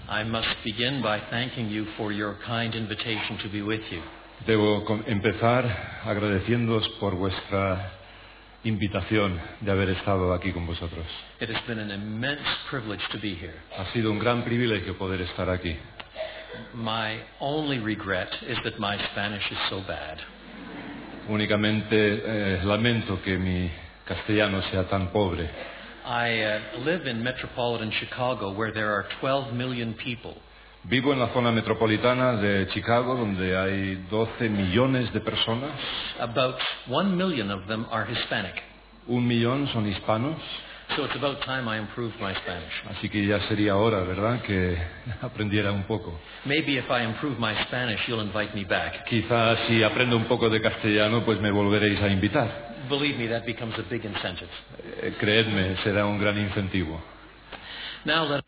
I must begin by thanking you for your kind invitation to be with you. Debo empezar agradeciéndoos por vuestra invitación de haber estado aquí con vosotros. It has been an immense privilege to be here. Ha sido un gran privilegio poder estar aquí. My only regret is that my Spanish is so bad. Únicamente lamento que mi castellano sea tan pobre. I live in metropolitan Chicago where there are 12 million people. Vivo en la zona metropolitana de Chicago, donde hay 12 millones de personas. About 1 million of them are Hispanic. 1 millón son hispanos. So it's about time I improved my Spanish. Así que ya sería hora, ¿verdad?, que aprendiera un poco. Maybe if I improve my Spanish, you'll invite me back. Quizás si aprendo un poco de castellano, pues me volveréis a invitar. Believe me, that becomes a big incentive. Creedme, será un gran incentivo. Now let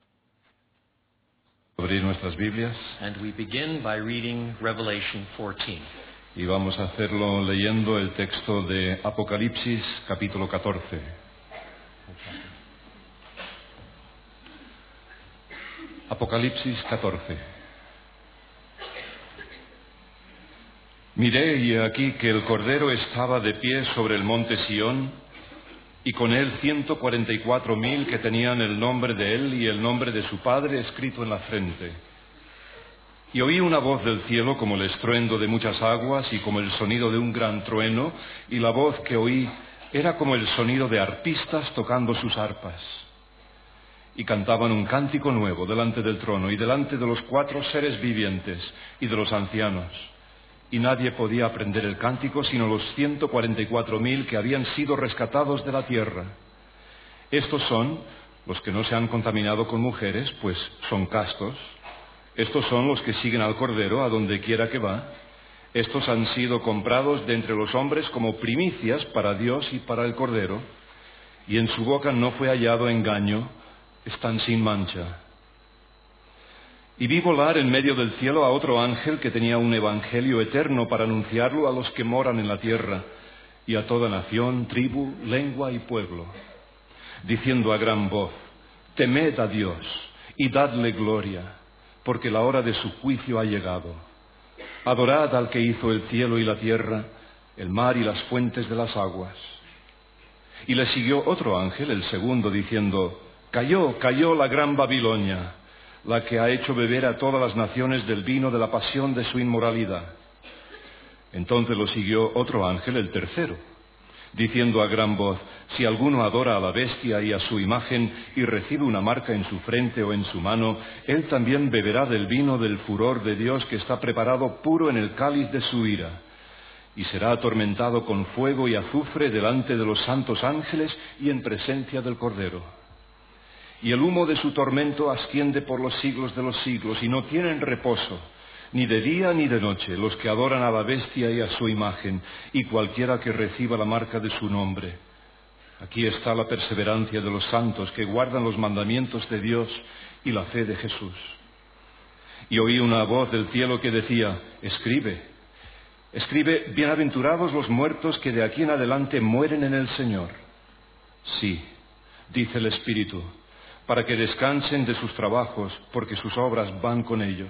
Abrir nuestras Biblias and we begin by reading Revelation 14. y vamos a hacerlo leyendo el texto de Apocalipsis, capítulo 14. Apocalipsis 14. Miré y he aquí que el Cordero estaba de pie sobre el monte Sión, y con él 144,000 que tenían el nombre de él y el nombre de su Padre escrito en la frente. Y oí una voz del cielo como el estruendo de muchas aguas y como el sonido de un gran trueno, y la voz que oí era como el sonido de arpistas tocando sus arpas. Y cantaban un cántico nuevo delante del trono y delante de los 4 seres vivientes y de los ancianos. Y nadie podía aprender el cántico sino los 144,000 que habían sido rescatados de la tierra. Estos son los que no se han contaminado con mujeres, pues son castos. Estos son los que siguen al Cordero a donde quiera que va. Estos han sido comprados de entre los hombres como primicias para Dios y para el Cordero. Y en su boca no fue hallado engaño. Están sin mancha. Y vi volar en medio del cielo a otro ángel que tenía un evangelio eterno para anunciarlo a los que moran en la tierra y a toda nación, tribu, lengua y pueblo, diciendo a gran voz: temed a Dios y dadle gloria, porque la hora de su juicio ha llegado. Adorad al que hizo el cielo y la tierra, el mar y las fuentes de las aguas. Y le siguió otro ángel, el segundo, diciendo: cayó, cayó la gran Babilonia, la que ha hecho beber a todas las naciones del vino de la pasión de su inmoralidad. Entonces lo siguió otro ángel, el tercero, diciendo a gran voz: si alguno adora a la bestia y a su imagen y recibe una marca en su frente o en su mano, él también beberá del vino del furor de Dios que está preparado puro en el cáliz de su ira, y será atormentado con fuego y azufre delante de los santos ángeles y en presencia del Cordero. Y el humo de su tormento asciende por los siglos de los siglos, y no tienen reposo, ni de día ni de noche, los que adoran a la bestia y a su imagen, y cualquiera que reciba la marca de su nombre. Aquí está la perseverancia de los santos que guardan los mandamientos de Dios y la fe de Jesús. Y oí una voz del cielo que decía: escribe, escribe, bienaventurados los muertos que de aquí en adelante mueren en el Señor. Sí, dice el Espíritu, para que descansen de sus trabajos, porque sus obras van con ellos.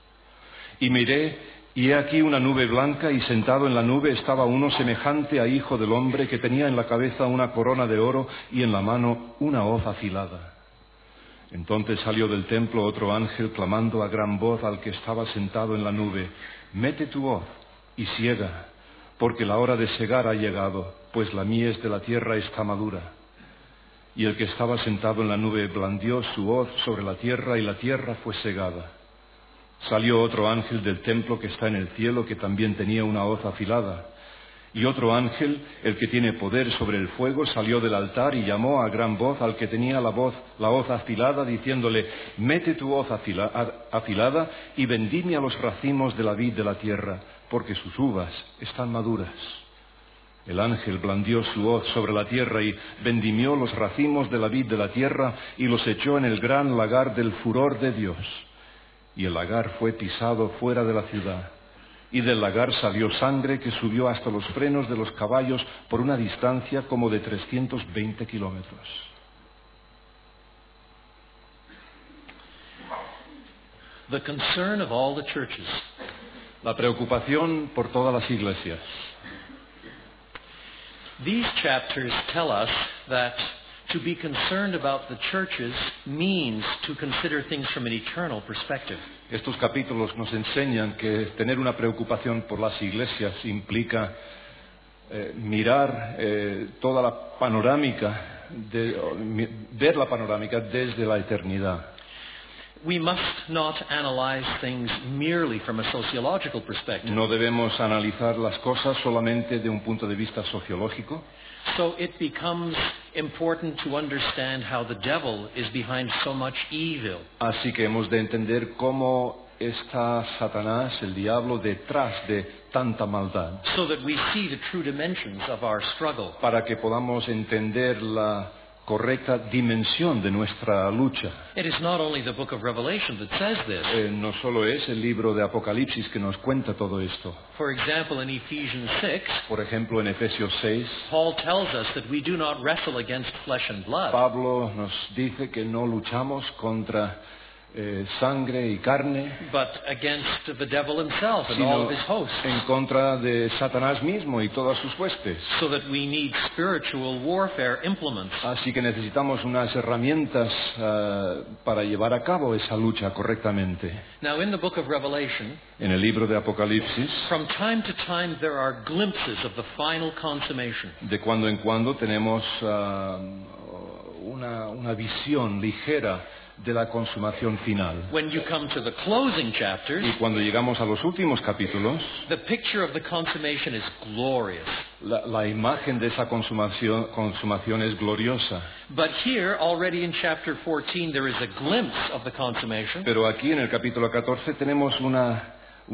Y miré, y he aquí una nube blanca, y sentado en la nube estaba uno semejante a Hijo del Hombre, que tenía en la cabeza una corona de oro y en la mano una hoz afilada. Entonces salió del templo otro ángel, clamando a gran voz al que estaba sentado en la nube: mete tu hoz y siega, porque la hora de segar ha llegado, pues la mies de la tierra está madura. Y el que estaba sentado en la nube blandió su hoz sobre la tierra, y la tierra fue segada. Salió otro ángel del templo que está en el cielo, que también tenía una hoz afilada. Y otro ángel, el que tiene poder sobre el fuego, salió del altar y llamó a gran voz al que tenía la hoz afilada, diciéndole: mete tu hoz afilada y vendime a los racimos de la vid de la tierra, porque sus uvas están maduras. El ángel blandió su hoz sobre la tierra y vendimió los racimos de la vid de la tierra y los echó en el gran lagar del furor de Dios. Y el lagar fue pisado fuera de la ciudad. Y del lagar salió sangre que subió hasta los frenos de los caballos por una distancia como de 320 kilómetros. the concern of all the churches. La preocupación por todas las iglesias. These chapters tell us that to be concerned about the churches means to consider things from an eternal perspective. Estos capítulos nos enseñan que tener una preocupación por las iglesias implica mirar toda la panorámica, ver la panorámica desde la eternidad. We must not analyze things merely from a sociological perspective. No debemos analizar las cosas solamente de un punto de vista sociológico. So it becomes important to understand how the devil is behind so much evil. Así que hemos de entender cómo está Satanás, el diablo, detrás de tanta maldad. So that we see the true dimensions of our struggle. Para que podamos entender la correcta dimensión de nuestra lucha. It is not only the book of Revelation that says this. No solo es el libro de Apocalipsis que nos cuenta todo esto. For example, in Ephesians 6, Por ejemplo, en Efesios 6, Paul tells us that we do not wrestle against flesh and blood, Pablo nos dice que no luchamos contra sangre y carne, but against the devil himself and all sino of his hosts. en contra de Satanás mismo y todas sus huestes. So that we need spiritual warfare implements. Así que necesitamos unas herramientas para llevar a cabo esa lucha correctamente. Now, in the book of Revelation, En el libro de Apocalipsis, from time to time there are glimpses of the final consummation. de cuando en cuando tenemos una visión ligera de la consumación final. When you come to the closing chapters, Y cuando llegamos a los últimos capítulos, the picture of the consummation is glorious. la imagen de esa consumación es gloriosa. But here, already in chapter 14, there is a glimpse of the consummation. Pero aquí en el capítulo 14 tenemos una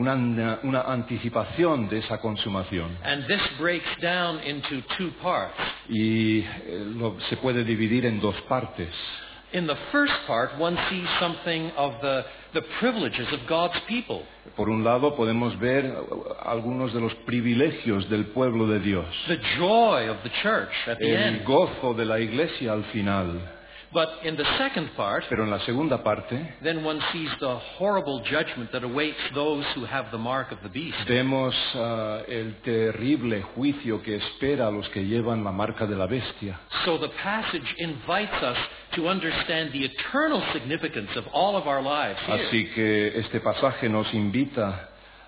anticipación de esa consumación. And this breaks down into two parts. Y se puede dividir en dos partes. In the first part, one sees something of the privileges of God's people. Por un lado podemos ver algunos de los privilegios del pueblo de Dios. The joy of the church at the El end. gozo de la iglesia al final. But in the second part, Pero en la segunda parte then one sees the horrible judgment that awaits those who have the mark of the beast. vemos el terrible juicio que espera a los que llevan la marca de la bestia. So the passage invites us to understand the eternal significance of all of our lives here. Así que este pasaje nos invita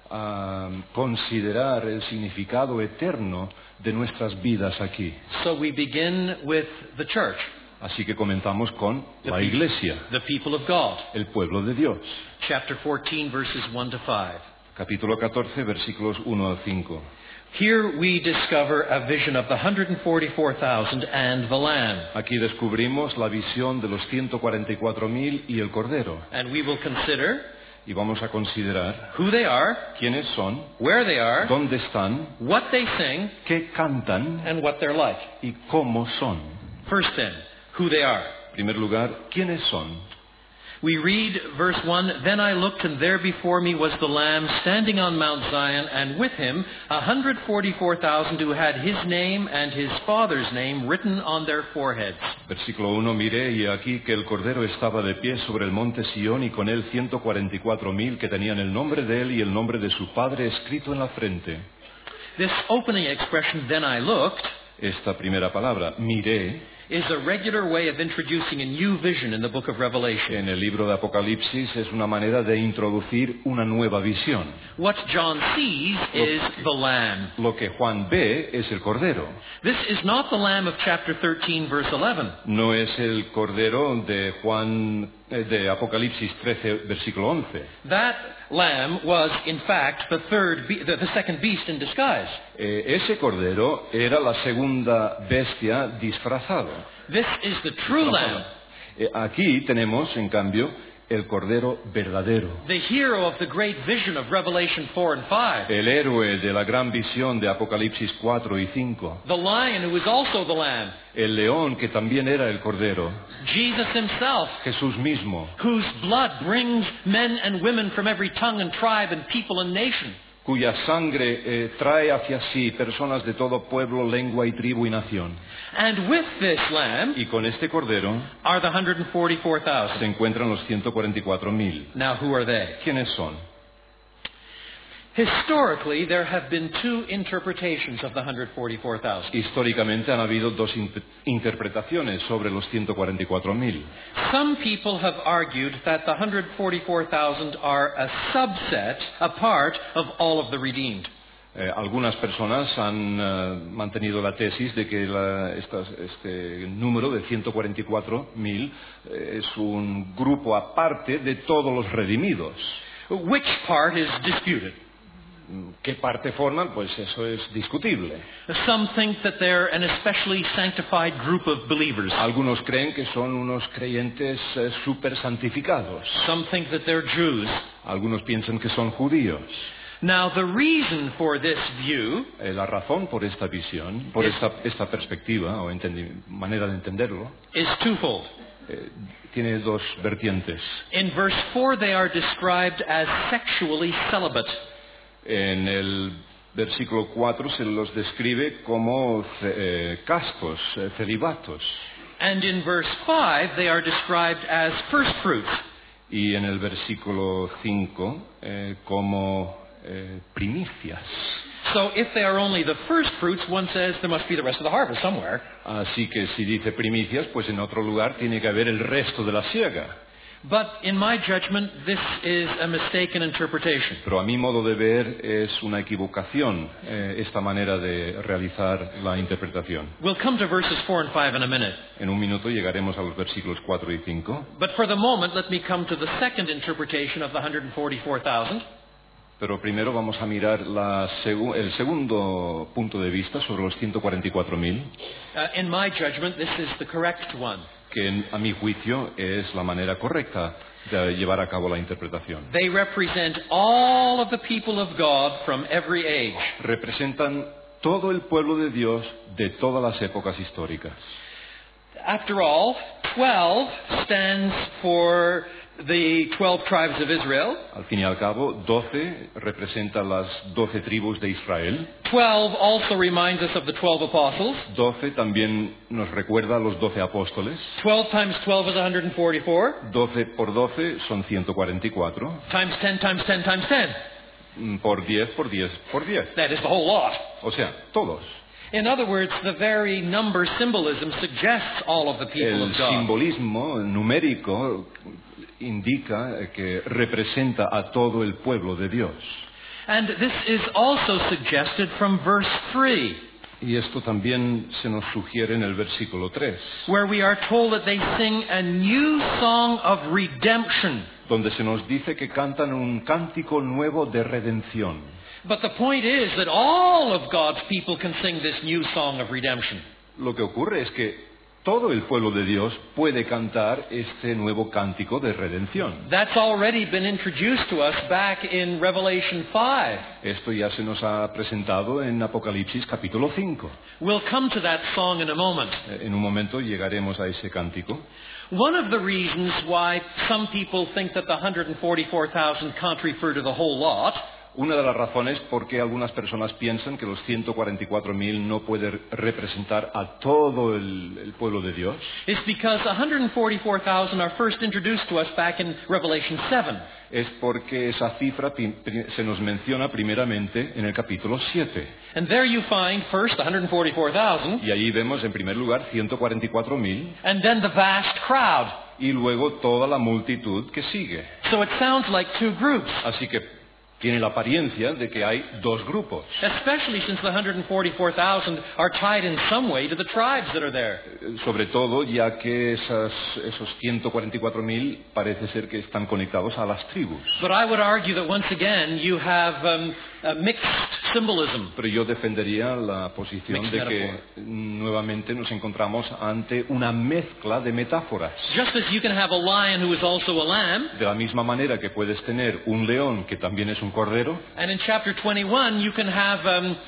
a considerar el significado eterno de nuestras vidas aquí. So we begin with the church, Así que comenzamos con la iglesia, the people of God. el pueblo de Dios. Chapter 14, verses 1 to 5. Capítulo 14, versículos 1 al 5. Here we discover a vision of the 144,000 and the Lamb. Aquí descubrimos la visión de los 144.000 y el Cordero. And we will consider Y vamos a considerar who they are, quiénes son, where they are, dónde están, what they sing, qué cantan and what they're like. y cómo son. First then, who they are. En primer lugar, quiénes son. We read verse 1, Then I looked, and there before me was the Lamb standing on Mount Zion, and with him 144,000 who had his name and his father's name written on their foreheads. Versículo 1, miré y aquí que el Cordero estaba de pie sobre el monte Sión y con él 144.000 que tenían el nombre de él y el nombre de su padre escrito en la frente. This opening expression, then I looked, Esta primera palabra, miré, is a regular way of introducing a new vision in the book of Revelation. en el libro de Apocalipsis es una manera de introducir una nueva visión. What John sees is the Lamb. Lo que Juan ve es el Cordero. This is not the Lamb of chapter 13, verse 11. No es el Cordero de de Apocalipsis 13, versículo 11. That Lamb was, in fact, the second beast in disguise. Ese Cordero era la segunda bestia disfrazado. This is the true Lamb, Aquí tenemos, en cambio, el Cordero verdadero. the hero of the great vision of Revelation 4 and 5, El héroe de la gran visión de Apocalipsis 4 y 5. the lion who is also the Lamb, El león que también era el Cordero. Jesus himself, Jesús mismo, whose blood brings men and women from every tongue and tribe and people and nation. cuya sangre trae hacia sí personas de todo pueblo, lengua y tribu y nación. And with this lamb Y con este cordero are the 144,000. se encuentran los 144,000. Now, who are they? ¿Quiénes son? Historically, there have been two interpretations of the 144,000. Históricamente han habido dos interpretaciones sobre los 144,000. Some people have argued that the 144,000 are a subset, a part of all of the redeemed. Algunas personas han mantenido la tesis de que este número de 144,000 es un grupo aparte de todos los redimidos. Which part is disputed? ¿Qué parte forman? Pues eso es discutible. Some think that they're an especially sanctified group of believers. Algunos creen que son unos creyentes súper santificados. Some think that they're Jews. Algunos piensan que son judíos. Now, the reason for this view La razón por esta visión, por esta perspectiva o manera de entenderlo, is twofold. tiene dos vertientes. In verse 4, they are described as sexually celibate. En el versículo 4 se los describe como castos, celibatos. And in verse 5, they are described as first fruits. Y en el versículo 5 como primicias. So if they are only the first fruits, one says there must be the rest of the harvest somewhere. Así que si dice primicias, pues en otro lugar tiene que haber el resto de la siega. But in my judgment, this is a mistaken interpretation. Pero a mi modo de ver es una equivocación esta manera de realizar la interpretación. We'll come to verses 4 and 5 in a minute. En un minuto llegaremos a los versículos 4 y 5. But for the moment, let me come to the second interpretation of the 144,000. Pero primero vamos a mirar el segundo punto de vista sobre los 144,000. In my judgment, this is the correct one. Que a mi juicio es la manera correcta de llevar a cabo la interpretación. They represent all of the people of God from every age. Representan todo el pueblo de Dios de todas las épocas históricas. After all, 12 stands for the 12 tribes of Israel. Al fin y al cabo, 12 representa las 12 tribus de Israel. 12 also reminds us of the 12 apostles. 12 también nos recuerda a los 12 apóstoles. 12 times 12 is 144. 12 por 12 son 144. Times 10 times 10 times 10. Por 10 por 10 por 10. That is the whole lot. O sea, todos. In other words, the very number symbolism suggests all of the people El of God. simbolismo numérico indica que representa a todo el pueblo de Dios. And this is also suggested from verse 3, Y esto también se nos sugiere en el versículo 3, where we are told that they sing a new song of redemption. donde se nos dice que cantan un cántico nuevo de redención. But the point is that all of God's people can sing this new song of redemption. Lo que ocurre es que todo el pueblo de Dios puede cantar este nuevo cántico de redención. That's already been introduced to us back in Revelation 5. Esto ya se nos ha presentado en Apocalipsis capítulo 5. We'll come to that song in a moment. En un momento llegaremos a ese cántico. One of the reasons why some people think that the 144,000 can't refer to the whole lot Una de las razones por qué algunas personas piensan que los 144,000 no puede representar a todo el pueblo de Dios is because 144,000 are first introduced to us back in Revelation 7. es porque esa cifra se nos menciona primeramente en el capítulo 7. And there you find first 144,000 Y allí vemos en primer lugar 144,000 and then the vast crowd. y luego toda la multitud que sigue. So it sounds like two groups, Así que tiene la apariencia de que hay dos grupos. especially since the 144,000 are tied in some way to the tribes that are there. Sobre todo ya que esos 144,000 parece ser que están conectados a las tribus. But I would argue that once again you have a mixed symbolism. Pero yo defendería la posición Mixed de que metaphor. nuevamente nos encontramos ante una mezcla de metáforas. Just as you can have a lion who is also a lamb, De la misma manera que puedes tener un león que también es un cordero, and in chapter 21 you can have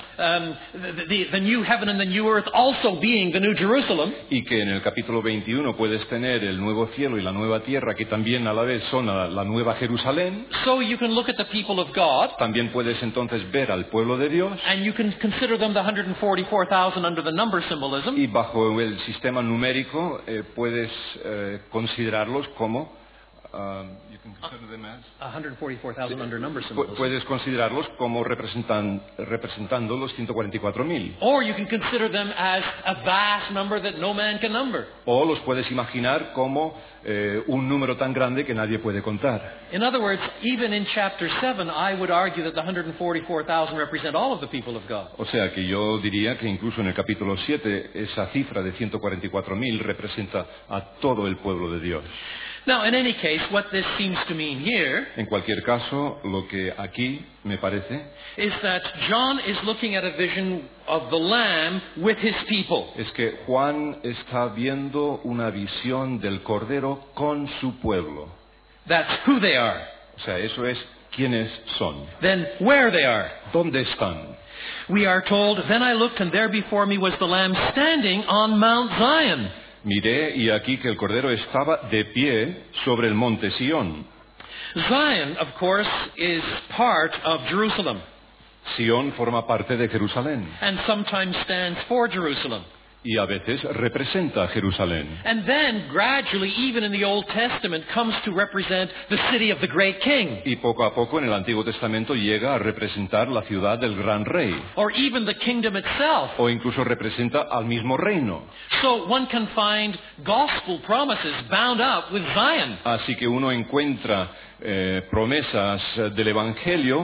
the new heaven and the new earth also being the new Jerusalem, y que en el capítulo 21 puedes tener el nuevo cielo y la nueva tierra que también a la vez son la nueva Jerusalén, so you can look at the people of God también puedes entonces entonces ver al pueblo de Dios and you can consider them the 144,000 under the number symbolism. y bajo el sistema numérico puedes considerarlos como you can consider them as 144,000 under number symbolism. puedes considerarlos como representando los 144.000. Or you can consider them as a vast number that no man can number. O los puedes imaginar como un número tan grande que nadie puede contar. In other words, even in chapter 7, I would argue that the 144,000 represent all of the people of God. O sea que yo diría que incluso en el capítulo 7 esa cifra de 144.000 representa a todo el pueblo de Dios. Now, in any case, what this seems to mean here En cualquier caso, lo que aquí me parece is that John is looking at a vision of the Lamb with his people. es que Juan está viendo una visión del Cordero con su pueblo. That's who they are. O sea, eso es quiénes son. Then where they are. ¿Dónde están? We are told, then I looked and there before me was the Lamb standing on Mount Zion. Miré y aquí que el Cordero estaba de pie sobre el monte Sión. Zion, of course, is part of Jerusalem Sión forma parte de Jerusalén and sometimes stands for Jerusalem. y a veces representa a Jerusalén. And then gradually, even in the Old Testament, comes to represent the city of the great king. Y poco a poco en el Antiguo Testamento llega a representar la ciudad del gran rey. Or even the kingdom itself. O incluso representa al mismo reino. So one can find gospel promises bound up with Zion. Así que uno encuentra promesas del Evangelio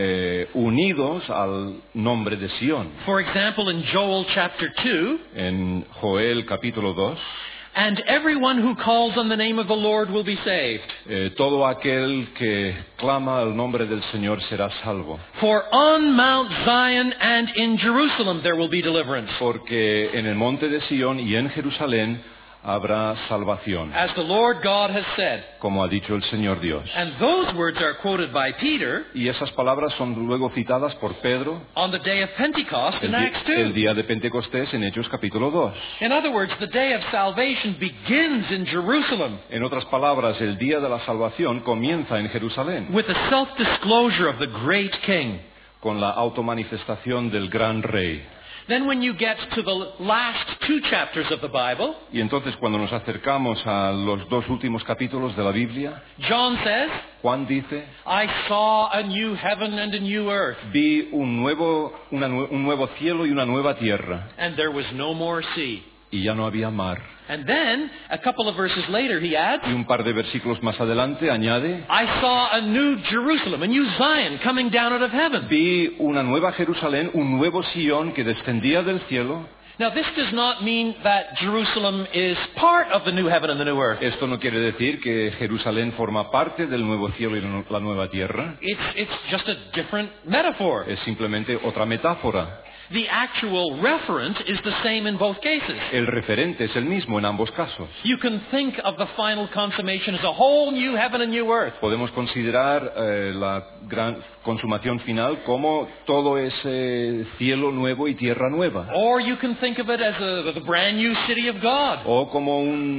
unidos al nombre de Sión. For example, in Joel chapter 2, En Joel capítulo 2, and everyone who calls on the name of the Lord will be saved. todo aquel que clama al nombre del Señor será salvo. For on Mount Zion and in Jerusalem there will be deliverance. Porque en el monte de Sión y en Jerusalén habrá salvación, As the Lord God has said. como ha dicho el Señor Dios. And those words are quoted by Peter Y esas palabras son luego citadas por Pedro on the day of Pentecost in el Acts 2. día de Pentecostés en Hechos capítulo 2. In other words, the day of salvation begins in Jerusalem En otras palabras, el día de la salvación comienza en Jerusalén, with the self-disclosure of the great king. con la automanifestación del gran rey. Then when you get to the last two chapters of the Bible, Y entonces cuando nos acercamos a los dos últimos capítulos de la Biblia, John says, Juan dice, I saw a new heaven and a new earth, vi un nuevo cielo y una nueva tierra, and there was no more sea. y ya no había mar. And then, a couple of verses later, he adds, Y un par de versículos más adelante añade, I saw a new Jerusalem, a new Zion coming down out of heaven. vi una nueva Jerusalén, un nuevo Sión que descendía del cielo. Now, this does not mean that Jerusalem is part of the new heaven and the new earth. Esto no quiere decir que Jerusalén forma parte del nuevo cielo y la nueva tierra. It's just a different metaphor. Es simplemente otra metáfora. The actual referent is the same in both cases. El referente es el mismo en ambos casos. You can think of the final consummation as a whole new heaven and new earth. Podemos considerar la gran consumación final como todo ese cielo nuevo y tierra nueva. Or you can think of it as the brand new city of God. O como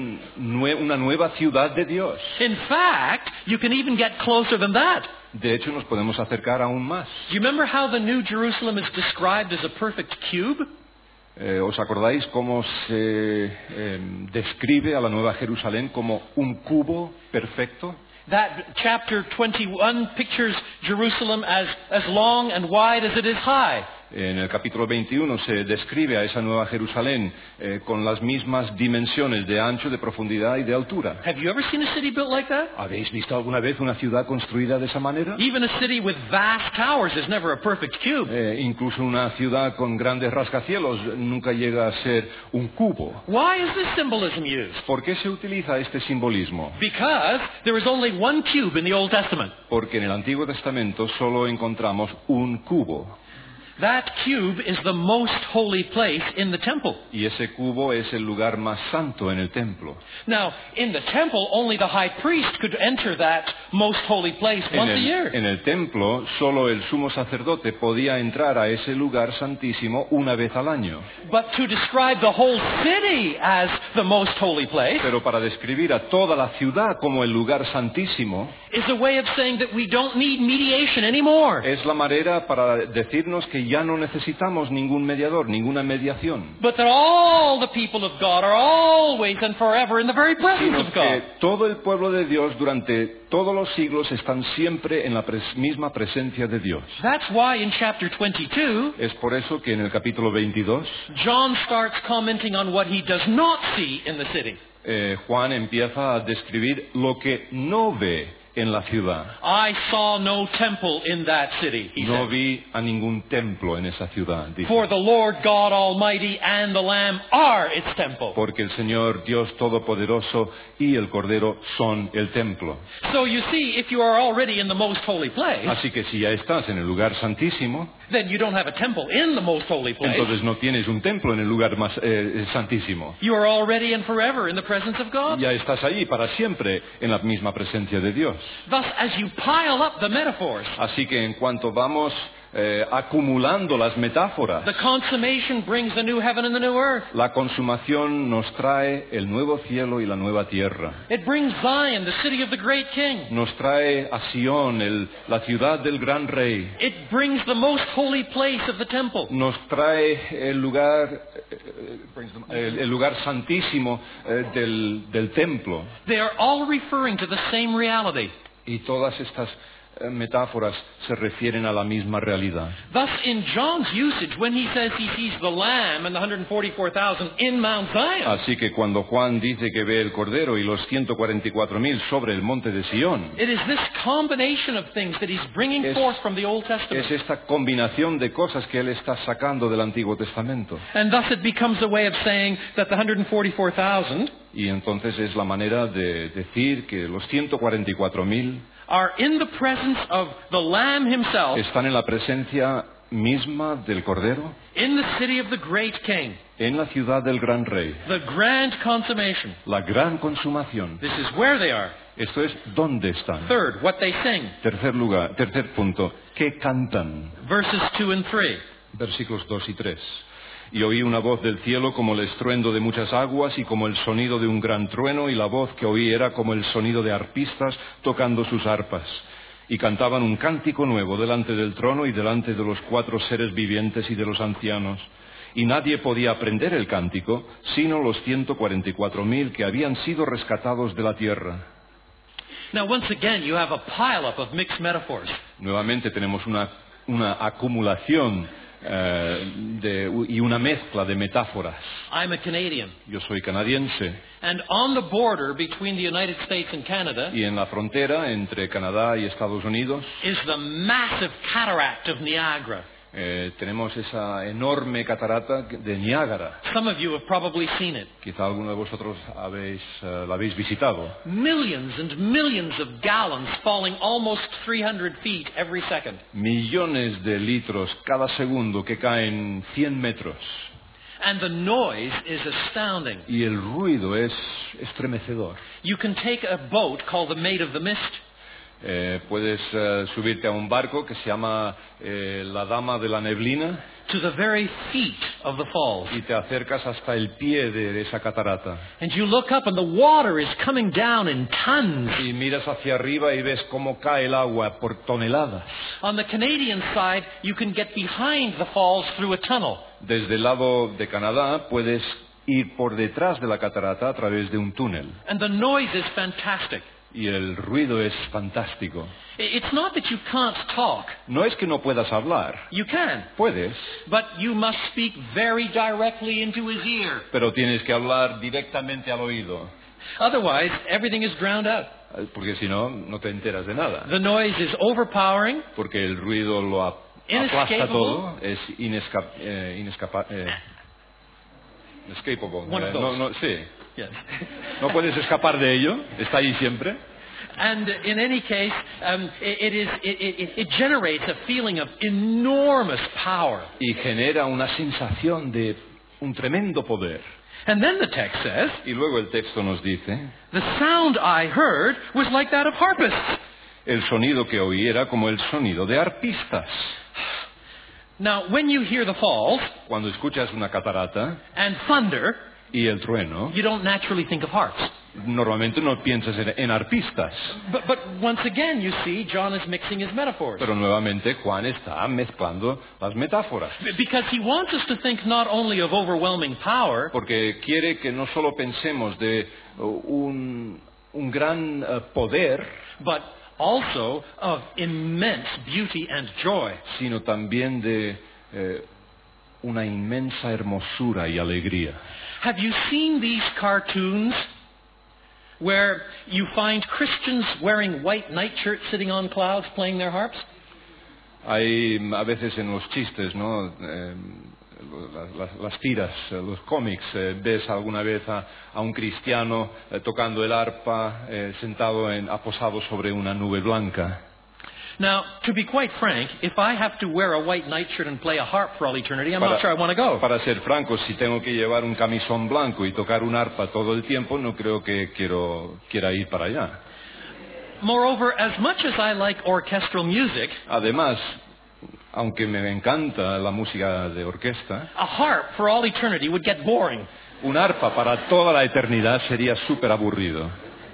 una nueva ciudad de Dios. In fact, you can even get closer than that. De hecho, nos podemos acercar aún más. Do you remember how the New Jerusalem is described as a perfect cube? ¿Os acordáis cómo se describe a la Nueva Jerusalén como un cubo perfecto? That chapter 21 pictures Jerusalem as long and wide as it is high. En el capítulo 21 se describe a esa Nueva Jerusalén con las mismas dimensiones de ancho, de profundidad y de altura. Have you ever seen a city built like that? ¿Habéis visto alguna vez una ciudad construida de esa manera? Even a city with vast towers is never a perfect cube. Incluso una ciudad con grandes rascacielos nunca llega a ser un cubo. Why is this symbolism used? ¿Por qué se utiliza este simbolismo? Because there is only one cube in the Old Testament. Porque en el Antiguo Testamento solo encontramos un cubo. That cube is the most holy place in the temple. Y ese cubo es el lugar más santo en el templo. Now, in the temple, only the high priest could enter that most holy place once a year. En el templo, solo el sumo sacerdote podía entrar a ese lugar santísimo una vez al año. But to describe the whole city as the most holy place Pero para describir a toda la ciudad como el lugar santísimo, is a way of saying that we don't need mediation anymore. es la manera para decirnos que ya no necesitamos ningún mediador, ninguna mediación. But that all the people of God are always and forever in the very presence Sino of God. que todo el pueblo de Dios durante todos los siglos están siempre en la misma presencia de Dios. That's why in chapter 22, Es por eso que en el capítulo 22, John starts commenting on what he does not see in the city. Juan empieza a describir lo que no ve en la ciudad. I saw no temple in that city, he No said. vi a ningún templo en esa ciudad, dice. For the Lord God Almighty and the Lamb are its temple. Porque el Señor Dios Todopoderoso y el Cordero son el templo. So you see, if you are already in the most holy place, Así que si ya estás en el lugar santísimo, then you don't have a temple in the most holy place. entonces no tienes un templo en el lugar más santísimo. You are already and forever in the presence of God. Ya estás allí para siempre en la misma presencia de Dios. Thus, as you pile up the metaphors, Así que en cuanto vamos acumulando las metáforas, the consummation brings the new heaven and the new earth. la consumación nos trae el nuevo cielo y la nueva tierra. It brings Zion, the city of the great king. Nos trae a Sión, la ciudad del gran rey. It brings the most holy place of the temple. Nos trae el lugar santísimo del templo. They are all referring to the same reality. Y todas estas metáforas se refieren a la misma realidad. Thus, in John's usage, when he says he sees the Lamb and the 144,000 in Mount Zion, Así que cuando Juan dice que ve el Cordero y los 144,000 sobre el monte de Sión, it is this combination of things that he's bringing forth from the Old es Testament. esta combinación de cosas que él está sacando del Antiguo Testamento. And thus it becomes a way of saying that the 144,000 Y entonces es la manera de decir que los 144,000 are in the presence of the Lamb himself están en la presencia misma del Cordero, in the city of the great king, en la ciudad del gran rey, the grand consummation. la gran consumación. This is where they are. Esto es dónde están. Third, what they sing. Tercer punto, ¿qué cantan? Verses 2 and 3. Versículos 2 y 3. Y oí una voz del cielo como el estruendo de muchas aguas y como el sonido de un gran trueno, y la voz que oí era como el sonido de arpistas tocando sus arpas. Y cantaban un cántico nuevo delante del trono y delante de los 4 seres vivientes y de los ancianos. Y nadie podía aprender el cántico, sino los 144,000 que habían sido rescatados de la tierra. Now, once again, you have a pile-up of mixed metaphors. Nuevamente tenemos una acumulación y una mezcla de metáforas. I'm a Canadian. Yo soy canadiense And on the border between the United States and Canada y en la frontera entre Canadá y Estados Unidos is the massive cataract of Niagara. tenemos esa enorme catarata de Niágara. Some of you have probably seen it. Quizá alguno de vosotros la habéis visitado. Millions and millions of gallons falling almost 300 feet every second. Millones de litros cada segundo que caen 100 metros. And the noise is astounding. Y el ruido es estremecedor. You can take a boat called the Maid of the Mist. Puedes subirte a un barco que se llama la Dama de la Neblina To the very feet of the falls. y te acercas hasta el pie de esa catarata. And you look up and the water is coming down in tons. Y miras hacia arriba y ves cómo cae el agua por toneladas. On the Canadian side, you can get behind the falls through a tunnel. Desde el lado de Canadá puedes ir por detrás de la catarata a través de un túnel. And the noise is fantastic. Y el ruido es fantástico. It's not that you can't talk. No es que no puedas hablar. You can. Puedes, But you must speak very directly into his ear. pero tienes que hablar directamente al oído. Otherwise, everything is drowned out. Porque si no, no te enteras de nada. The noise is overpowering. Porque el ruido lo aplasta Inescapable. todo. Es escapable. One of those. Sí. Yes. No puedes escapar de ello. Está ahí siempre. And in any case, it generates a feeling of enormous power. Y genera una sensación de un tremendo poder. And then the text says, Y luego el texto nos dice, the sound I heard was like that of harpists. el sonido que oí era como el sonido de arpistas. Now, when you hear the falls Cuando escuchas una catarata and thunder, y el trueno, you don't naturally think of harps. normalmente no piensas en arpistas. But once again, you see, John is mixing his metaphors. Pero nuevamente Juan está mezclando las metáforas. Because he wants us to think not only of overwhelming power, Porque quiere que no solo pensemos de un gran poder, but also of immense beauty and joy. sino también de una inmensa hermosura y alegría. Have you seen these cartoons where you find Christians wearing white nightshirts sitting on clouds playing their harps? Hay a veces en los chistes, ¿no? Las tiras, los cómics, ves alguna vez a un cristiano tocando el arpa, sentado aposado sobre una nube blanca. Now, to be quite frank, if I have to wear a white nightshirt and play a harp for all eternity, I'm not sure I want to go. Para ser franco, si tengo que llevar un camisón blanco y tocar un arpa todo el tiempo, no creo que quiera ir para allá. Moreover, as much as I like orchestral music, Además, aunque me encanta la música de orquesta, a harp for all eternity would get boring. un arpa para toda la eternidad sería súper aburrido.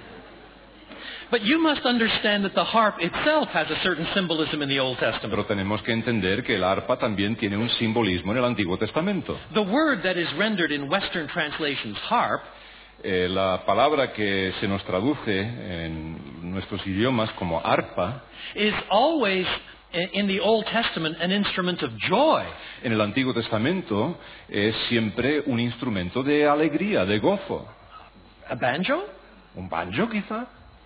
But you must understand that the harp itself has a certain symbolism in the Old Testament. Pero tenemos que entender que el arpa también tiene un simbolismo en el Antiguo Testamento. The word that is rendered in Western translations harp La palabra que se nos traduce en nuestros idiomas como arpa, is always in the Old Testament an instrument of joy. en el Antiguo Testamento es siempre un instrumento de alegría, de gozo. A banjo? ¿Un banjo quizá?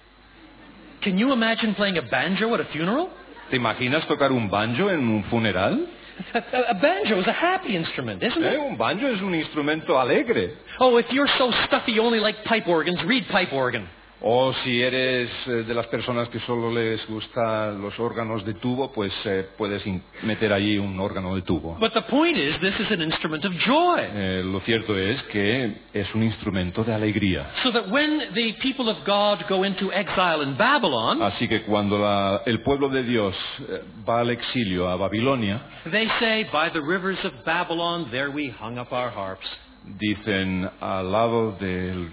Can you imagine playing a banjo at a funeral? ¿Te imaginas tocar un banjo en un funeral? A banjo is a happy instrument, isn't it? Un banjo es un instrumento alegre. Oh, if you're so stuffy you only like pipe organs, read pipe organ. O si eres de las personas que solo les gustan los órganos de tubo, pues puedes meter allí un órgano de tubo. But the point is, this is an instrument of joy. Lo cierto es que es un instrumento de alegría. So that when the people of God go into exile in Babylon, Así que cuando el pueblo de Dios va al exilio a Babilonia, they say, by the rivers of Babylon, there we hung up our harps. dicen al lado del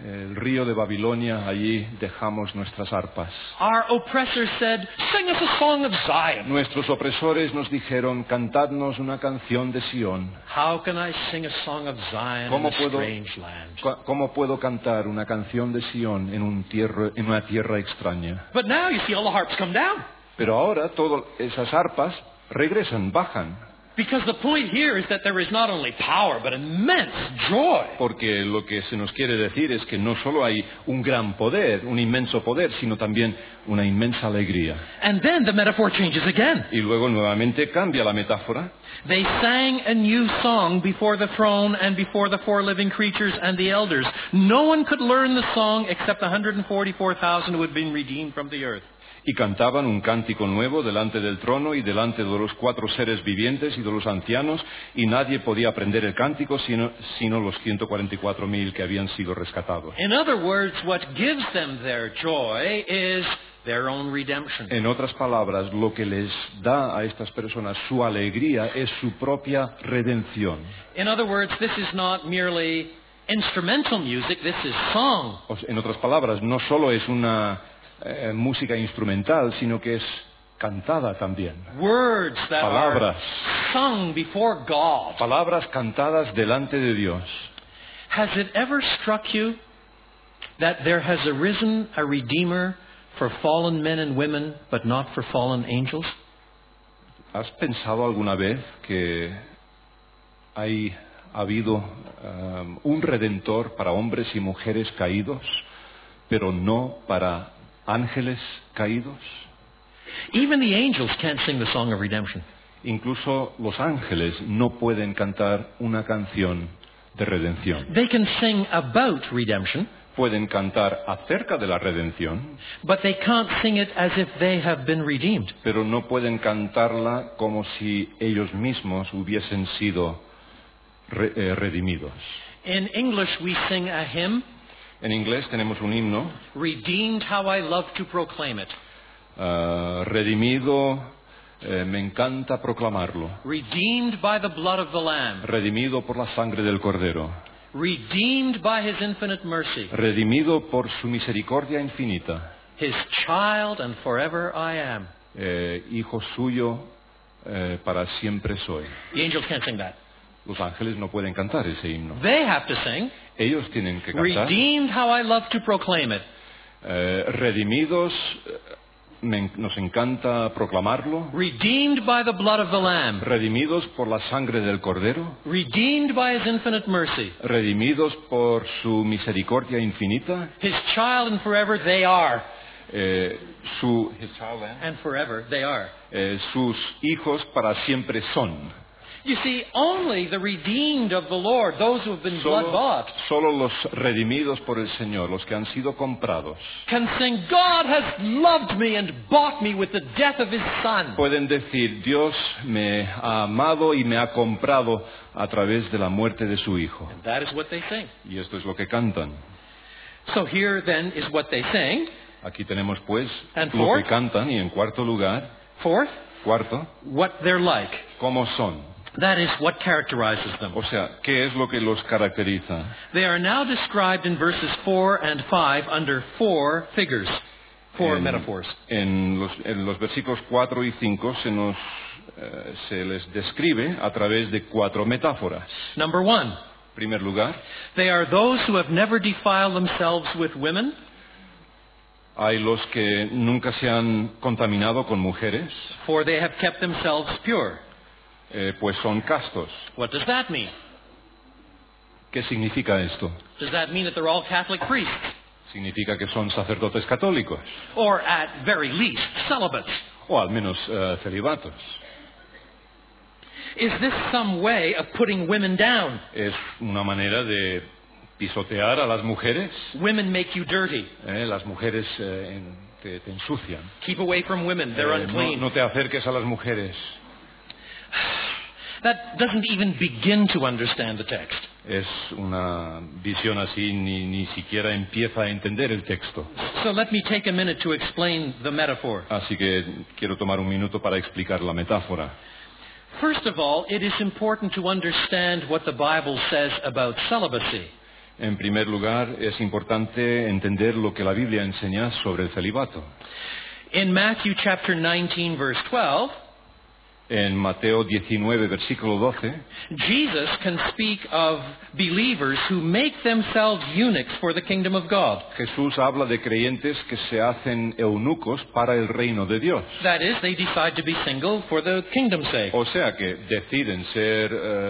río de Babilonia, allí dejamos nuestras arpas. Our oppressors said, sing us a song of Zion. Nuestros opresores nos dijeron, cantadnos una canción de Sión. How can I sing a song of Zion in a strange land? ¿Cómo puedo cantar una canción de Sión en una tierra extraña? But now you see all the harps come down. Pero ahora todas esas arpas regresan, bajan. Because the point here is that there is not only power, but immense joy. Porque lo que se nos quiere decir es que no solo hay un gran poder, un inmenso poder, sino también una inmensa alegría. And then the metaphor changes again. Y luego nuevamente cambia la metáfora. They sang a new song before the throne and before the four living creatures and the elders. No one could learn the song except the 144,000 who had been redeemed from the earth. Y cantaban un cántico nuevo delante del trono y delante de los 4 seres vivientes y de los ancianos, y nadie podía aprender el cántico sino los 144,000 que habían sido rescatados. In other words, what gives them their joy is their own redemption. En otras palabras, lo que les da a estas personas su alegría es su propia redención. In other words, this is not merely instrumental music, this is song. En otras palabras, no solo es una música instrumental, sino que es cantada también. Words that Palabras. are sung before God. Palabras cantadas delante de Dios. Has it ever struck you that there has arisen a Redeemer for fallen men and women, but not for fallen angels? ¿Has pensado alguna vez que ha habido un redentor para hombres y mujeres caídos, pero no para ángeles caídos? Even the angels can't sing the song of redemption. Incluso los ángeles no pueden cantar una canción de redención. They can sing about redemption, pueden cantar acerca de la redención, but they can't sing it as if they have been redeemed. pero no pueden cantarla como si ellos mismos hubiesen sido redimidos. In English, we sing a hymn, En inglés tenemos un himno, Redeemed, how I love to proclaim it. redimido, me encanta proclamarlo, Redeemed by the blood of the Lamb. redimido por la sangre del Cordero, Redeemed by His infinite mercy. redimido por su misericordia infinita, His child and forever I am. hijo suyo, para siempre soy. The angels can't sing that. Los ángeles no pueden cantar ese himno. They have to sing, Ellos tienen que cantar. Redeemed, how I love to proclaim it. Redimidos, nos encanta proclamarlo. Redeemed by the blood of the Lamb. Redimidos por la sangre del Cordero. Redeemed by His infinite mercy. Redimidos por su misericordia infinita. His child and forever they are. And forever they are. Sus hijos para siempre son. You see, only the redeemed of the Lord, those who have been blood-bought, Solo los redimidos por el Señor, los que han sido comprados, can sing, God has loved me and bought me with the death of His Son. pueden decir, Dios me ha amado y me ha comprado a través de la muerte de su Hijo. And that is what they sing. Y esto es lo que cantan. So here then is what they sing. Aquí tenemos pues And lo fourth? que cantan, y en cuarto lugar, Fourth, what they're like. cómo son. That is what characterizes them. O sea, ¿qué es lo que los caracteriza? They are now described in verses 4 and 5 under four figures, four metaphors. En los versículos 4 y 5 se les describe a través de cuatro metáforas. Number one, En primer lugar, they are those who have never defiled themselves with women, hay los que nunca se han contaminado con mujeres, for they have kept themselves pure. pues son castos. What does that mean? ¿Qué significa esto? Does that mean that they're all Catholic priests? Significa que son sacerdotes católicos, Or at very least, celibates? o al menos celibatos. Is this some way of putting women down? Es una manera de pisotear a las mujeres. Women make you dirty. Las mujeres te ensucian. Keep away from women, they're unclean. No te acerques a las mujeres. That doesn't even begin to understand the text. Es una visión así, ni siquiera empieza a entender el texto. So let me take a minute to explain the metaphor. Así que quiero tomar un minuto para explicar la metáfora. First of all, it is important to understand what the Bible says about celibacy. En primer lugar, es importante entender lo que la Biblia enseña sobre el celibato. In Matthew chapter 19, verse 12, En Mateo 19, versículo 12, Jesus can speak of believers who make themselves eunuchs for the kingdom of God. Jesús habla de creyentes que se hacen eunucos para el reino de Dios. That is, they decide to be single for the kingdom's sake. O sea que deciden ser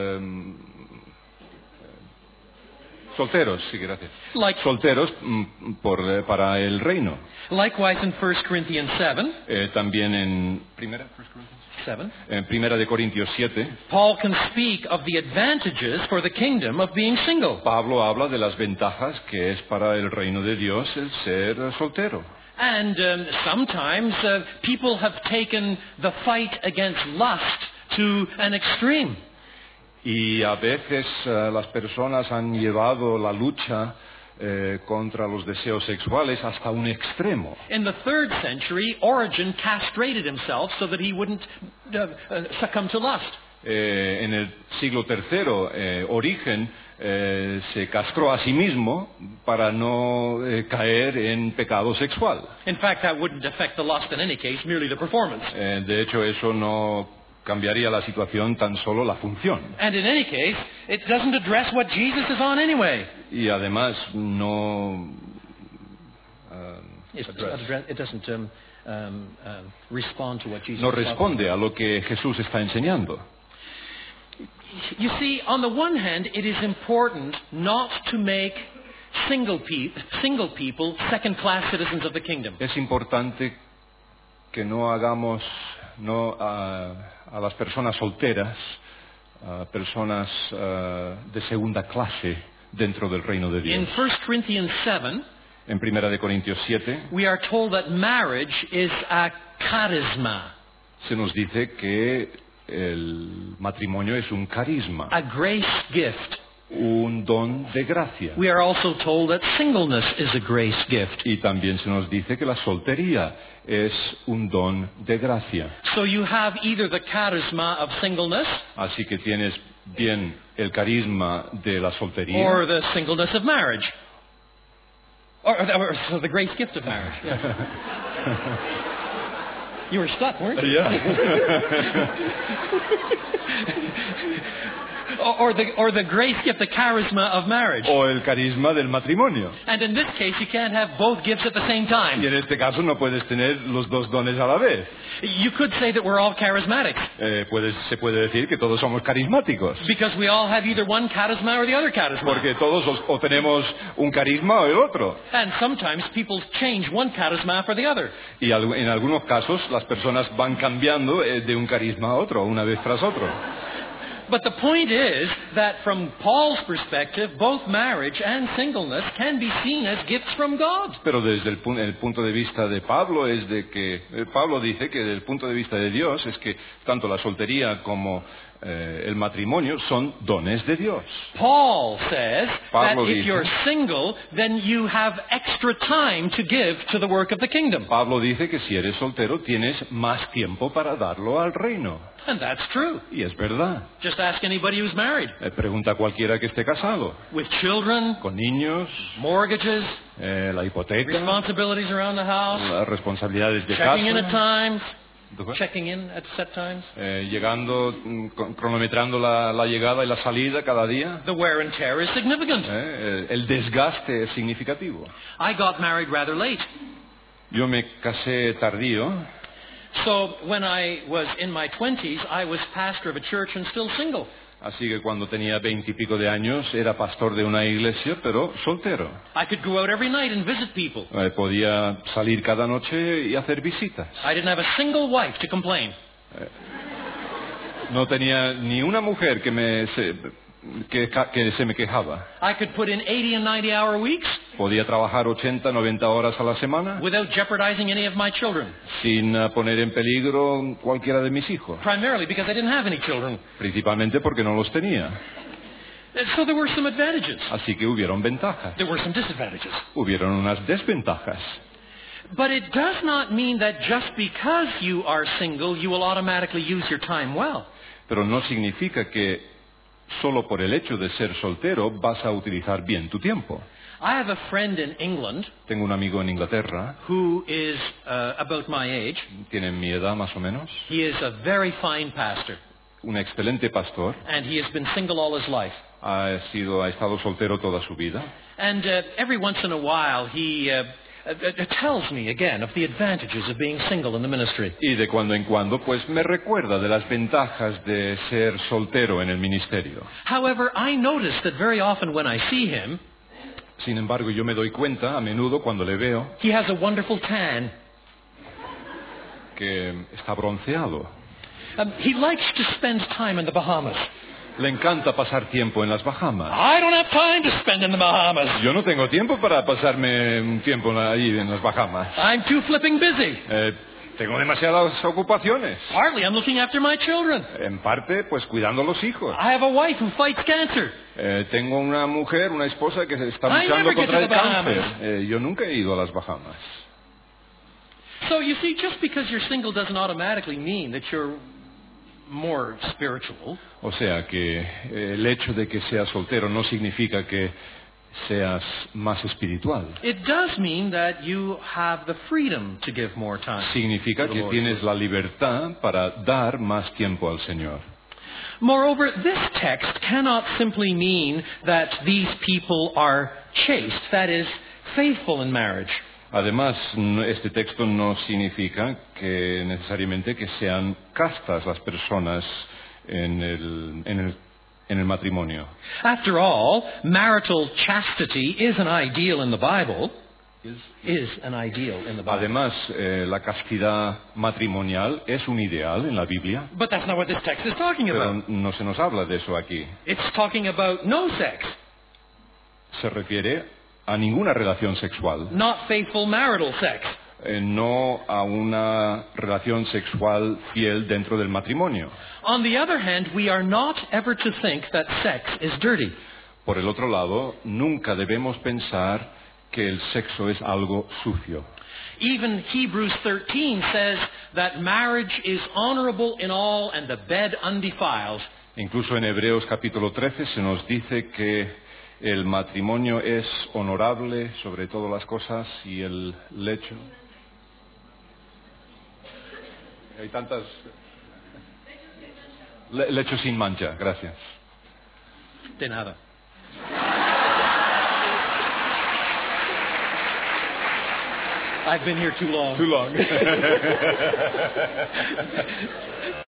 solteros, sí, gracias. Solteros para el reino. Likewise in 1 Corinthians 7, También en Primera de Corintios 7, Paul can speak of the advantages for the kingdom of being single. Pablo habla de las ventajas que es para el reino de Dios el ser soltero. And sometimes people have taken the fight against lust to an extreme. Y a veces las personas han llevado la lucha contra los deseos sexuales hasta un extremo. In the 3rd century, Origen castrated himself so that he wouldn't succumb to lust. En el siglo III, Origen se castró a sí mismo para no caer en pecado sexual. In fact, that wouldn't affect the lust in any case, merely the performance. De hecho, eso no cambiaría la situación, tan solo la función. And in any case, it doesn't address what Jesus is on anyway. Y además no It doesn't respond to what Jesus no is talking responde a lo que Jesús está enseñando. about. You see, on the one hand, it is important not to make single people second-class citizens of the kingdom. Es importante que no hagamos a las personas solteras personas de segunda clase dentro del reino de Dios. In 1 Corinthians 7, En 1 de Corintios 7 we are told that marriage is a charisma, se nos dice que el matrimonio es un carisma, a grace gift. un don de gracia. We are also told that singleness is a grace gift. Y también se nos dice que la soltería es un don de gracia. So you have either the charisma of singleness Así que tienes bien el carisma de la soltería or the singleness of marriage. Or so the grace gift of marriage. Yeah. You were stuck, weren't you? Or the grace gift, the charisma of marriage. o el carisma del matrimonio. And in this case, you can't have both gifts at the same Y time. en este caso no puedes tener los dos dones a la vez. You could say that we're all charismatic Se puede decir que todos somos carismáticos. because we all have either one charisma or the other charisma. Porque todos o tenemos un carisma o el otro. And sometimes people change one charisma for the other. Y en algunos casos las personas van cambiando de un carisma a otro, una vez tras otro. But the point is that from Paul's perspective, both marriage and singleness can be seen as gifts from God. Pero desde el punto de vista de Pablo es de que Pablo dice que desde el punto de vista de Dios es que tanto la soltería como el matrimonio son dones de Dios. Paul says that Pablo if dice- you're single, then you have extra time to give to the work of the kingdom. Pablo dice que si eres soltero tienes más tiempo para darlo al reino. And that's true. Y es verdad. Just ask anybody who's married. Pregunta a cualquiera que esté casado. With children, Con niños, mortgages, la hipoteca, responsibilities around the house, las responsabilidades de checking in at casa, times, checking in at set times, llegando, cronometrando la llegada y la salida cada día. the wear and tear is significant. El desgaste es significativo. I got married rather late. Yo me casé tardío, So when I was in my 20s, I was pastor of a church and still single. así que cuando tenía 20 y pico de años era pastor de una iglesia, pero soltero. I could go out every night and visit people. Podía salir cada noche y hacer visitas. I didn't have a single wife to complain. No tenía ni una mujer que se me quejaba. I could put in 80 and 90-hour weeks Podía trabajar 80, 90 horas a la semana without jeopardizing any of my children, sin poner en peligro cualquiera de mis hijos, primarily because I didn't have any children. principalmente porque no los tenía. So there were some advantages. Así que hubieron ventajas, There were some disadvantages. hubieron unas desventajas. But it does not mean that just because you are single, you will automatically use your time well. Pero no significa que solo por el hecho de ser soltero vas a utilizar bien tu tiempo. I have a friend in England Tengo un amigo en Inglaterra, who is about my age. tiene mi edad más o menos, He is a very fine pastor, un excelente pastor, and he has been single all his life. ha estado soltero toda su vida. And every once in a while, he tells me again of the advantages of being single in the ministry. Y de cuando en cuando, pues me recuerda de las ventajas de ser soltero en el ministerio. However, I notice that very often when I see him, Sin embargo, yo me doy cuenta, a menudo cuando le veo, he has a wonderful tan. que está bronceado. He likes to spend time in the Bahamas. Le encanta pasar tiempo en las Bahamas. I don't have time to spend in the Bahamas. Yo no tengo tiempo para pasarme un tiempo ahí en las Bahamas. I'm too flipping busy. Tengo demasiadas ocupaciones. Partly I'm looking after my children. En parte, pues cuidando a los hijos. I have a wife who fights cancer. Tengo una mujer, una esposa que se está I luchando never get contra to el the cáncer. Bahamas. Yo nunca he ido a las Bahamas. So you see, just because you're single doesn't automatically mean that you're more spiritual. O sea que el hecho de que seas soltero no significa que seas más espiritual. It does mean that you have the freedom to give more time. Significa que tienes la libertad para dar más tiempo al Señor. Moreover, this text cannot simply mean that these people are chaste, that is, faithful in marriage. Además, este texto no significa que necesariamente que sean castas las personas en el matrimonio. After all, marital chastity is an ideal in the Bible. Is an ideal in the Bible. Además, la castidad matrimonial es un ideal en la Biblia, But that's not what this text is talking pero about. no se nos habla de eso aquí. It's talking about no sex. se refiere a ninguna relación sexual, not faithful marital sex. No a una relación sexual fiel dentro del matrimonio. On the other hand, we are not ever to think that sex is dirty. Por el otro lado, nunca debemos pensar que el sexo es algo sucio. Even Hebrews 13 says that marriage is honorable in all and the bed undefiled. Incluso en Hebreos capítulo 13 se nos dice que el matrimonio es honorable sobre todas las cosas y el lecho. Hay tantas... Lecho sin mancha, gracias. De nada. I've been here too long. Too long.